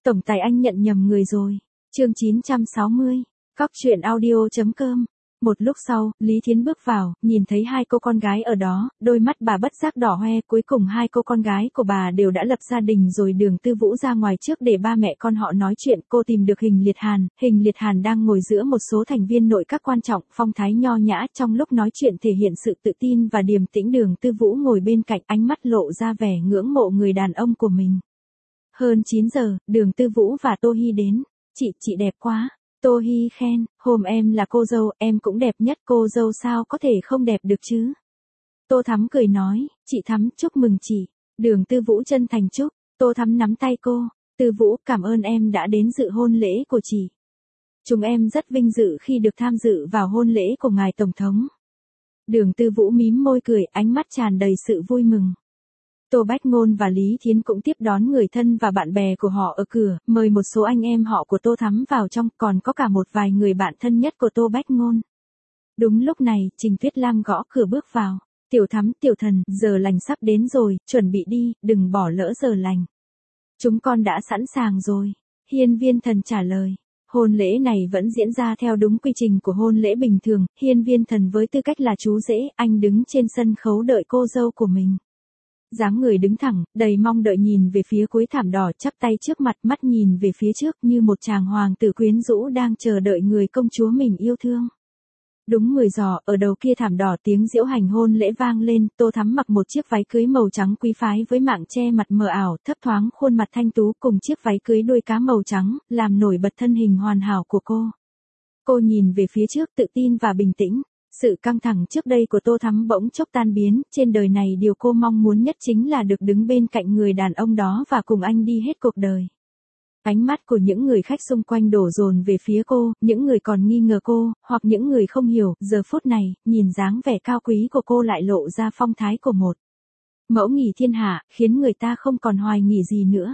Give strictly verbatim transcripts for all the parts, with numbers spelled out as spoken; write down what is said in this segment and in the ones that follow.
Tổng tài anh nhận nhầm người rồi. Chương chín trăm sáu mươi. Cóc truyện audio chấm com. Một lúc sau, Lý Thiến bước vào, nhìn thấy hai cô con gái ở đó, đôi mắt bà bất giác đỏ hoe, cuối cùng hai cô con gái của bà đều đã lập gia đình rồi. Đường Tư Vũ ra ngoài trước để ba mẹ con họ nói chuyện, cô tìm được Hình Liệt Hàn, Hình Liệt Hàn đang ngồi giữa một số thành viên nội các quan trọng, phong thái nho nhã, trong lúc nói chuyện thể hiện sự tự tin và điềm tĩnh. Đường Tư Vũ ngồi bên cạnh, ánh mắt lộ ra vẻ ngưỡng mộ người đàn ông của mình. Hơn chín giờ, Đường Tư Vũ và Tô Hi đến. Chị, chị đẹp quá. Tô Hi khen, hôm em là cô dâu, em cũng đẹp nhất, cô dâu sao có thể không đẹp được chứ. Tô Thắm cười nói, chị Thắm chúc mừng chị. Đường Tư Vũ chân thành chúc, Tô Thắm nắm tay cô, Tư Vũ cảm ơn em đã đến dự hôn lễ của chị. Chúng em rất vinh dự khi được tham dự vào hôn lễ của ngài Tổng thống. Đường Tư Vũ mím môi cười, ánh mắt tràn đầy sự vui mừng. Tô Bách Ngôn và Lý Thiến cũng tiếp đón người thân và bạn bè của họ ở cửa, mời một số anh em họ của Tô Thắm vào trong, còn có cả một vài người bạn thân nhất của Tô Bách Ngôn. Đúng lúc này, Trình Tuyết Lam gõ cửa bước vào. Tiểu Thắm, Tiểu Thần, giờ lành sắp đến rồi, chuẩn bị đi, đừng bỏ lỡ giờ lành. Chúng con đã sẵn sàng rồi. Hiên Viên Thần trả lời. Hôn lễ này vẫn diễn ra theo đúng quy trình của hôn lễ bình thường. Hiên Viên Thần với tư cách là chú rể, anh đứng trên sân khấu đợi cô dâu của mình. Dáng người đứng thẳng, đầy mong đợi nhìn về phía cuối thảm đỏ, chắp tay trước mặt, mắt nhìn về phía trước như một chàng hoàng tử quyến rũ đang chờ đợi người công chúa mình yêu thương. Đúng mười giờ, ở đầu kia thảm đỏ tiếng diễu hành hôn lễ vang lên, Tô Thắm mặc một chiếc váy cưới màu trắng quý phái với mạng che mặt mờ ảo, thấp thoáng khuôn mặt thanh tú cùng chiếc váy cưới đuôi cá màu trắng, làm nổi bật thân hình hoàn hảo của cô. Cô nhìn về phía trước tự tin và bình tĩnh. Sự căng thẳng trước đây của Tô Thắm bỗng chốc tan biến, trên đời này điều cô mong muốn nhất chính là được đứng bên cạnh người đàn ông đó và cùng anh đi hết cuộc đời. Ánh mắt của những người khách xung quanh đổ dồn về phía cô, những người còn nghi ngờ cô, hoặc những người không hiểu, giờ phút này, nhìn dáng vẻ cao quý của cô lại lộ ra phong thái của một mẫu nghỉ thiên hạ, khiến người ta không còn hoài nghi gì nữa.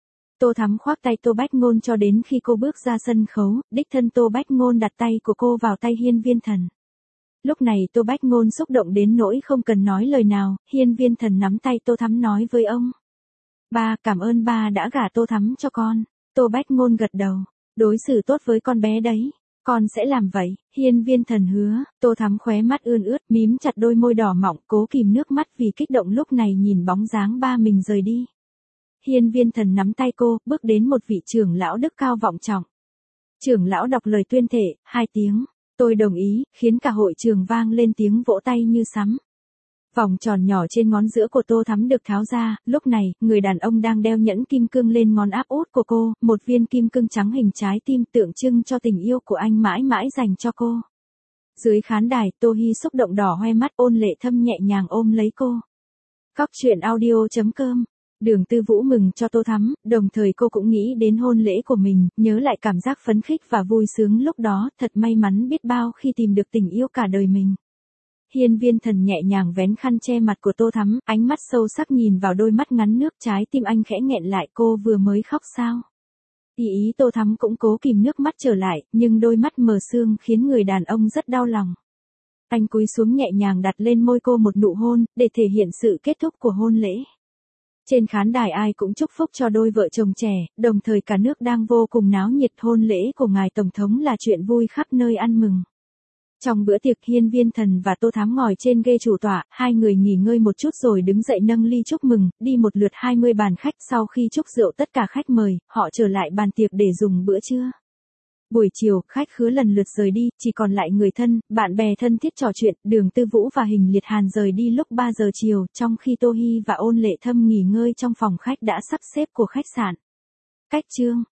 Tô Thắm khoác tay Tô Bách Ngôn cho đến khi cô bước ra sân khấu, đích thân Tô Bách Ngôn đặt tay của cô vào tay Hiên Viên Thần. Lúc này Tô Bách Ngôn xúc động đến nỗi không cần nói lời nào, Hiên Viên Thần nắm tay Tô Thắm nói với ông. Ba, cảm ơn ba đã gả Tô Thắm cho con. Tô Bách Ngôn gật đầu, đối xử tốt với con bé đấy. Con sẽ làm vậy, Hiên Viên Thần hứa. Tô Thắm khóe mắt ươn ướt, mím chặt đôi môi đỏ mọng, cố kìm nước mắt vì kích động lúc này nhìn bóng dáng ba mình rời đi. Hiên Viên Thần nắm tay cô, bước đến một vị trưởng lão đức cao vọng trọng. Trưởng lão đọc lời tuyên thệ, hai tiếng. Tôi đồng ý, khiến cả hội trường vang lên tiếng vỗ tay như sấm. Vòng tròn nhỏ trên ngón giữa của Tô Thắm được tháo ra, lúc này, người đàn ông đang đeo nhẫn kim cương lên ngón áp út của cô, một viên kim cương trắng hình trái tim tượng trưng cho tình yêu của anh mãi mãi dành cho cô. Dưới khán đài, Tô Hi xúc động đỏ hoe mắt, ôn lệ thâm nhẹ nhàng ôm lấy cô. Cóc truyện audio chấm com. Đường Tư Vũ mừng cho Tô Thắm, đồng thời cô cũng nghĩ đến hôn lễ của mình, nhớ lại cảm giác phấn khích và vui sướng lúc đó, thật may mắn biết bao khi tìm được tình yêu cả đời mình. Hiên Viên Thần nhẹ nhàng vén khăn che mặt của Tô Thắm, ánh mắt sâu sắc nhìn vào đôi mắt ngắn nước, trái tim anh khẽ nghẹn lại, cô vừa mới khóc sao? Ý ý Tô Thắm cũng cố kìm nước mắt trở lại, nhưng đôi mắt mờ sương khiến người đàn ông rất đau lòng. Anh cúi xuống nhẹ nhàng đặt lên môi cô một nụ hôn, để thể hiện sự kết thúc của hôn lễ. Trên khán đài ai cũng chúc phúc cho đôi vợ chồng trẻ, đồng thời cả nước đang vô cùng náo nhiệt, hôn lễ của ngài Tổng thống là chuyện vui khắp nơi ăn mừng. Trong bữa tiệc, Hiên Viên Thần và Tô Thắm ngồi trên ghê chủ tọa, hai người nghỉ ngơi một chút rồi đứng dậy nâng ly chúc mừng, đi một lượt hai mươi bàn khách, sau khi chúc rượu tất cả khách mời, họ trở lại bàn tiệc để dùng bữa trưa. Buổi chiều, khách khứa lần lượt rời đi, chỉ còn lại người thân, bạn bè thân thiết trò chuyện. Đường Tư Vũ và Hình Liệt Hàn rời đi lúc ba giờ chiều, trong khi Tô Hi và Ôn Lệ Thâm nghỉ ngơi trong phòng khách đã sắp xếp của khách sạn. Cách chương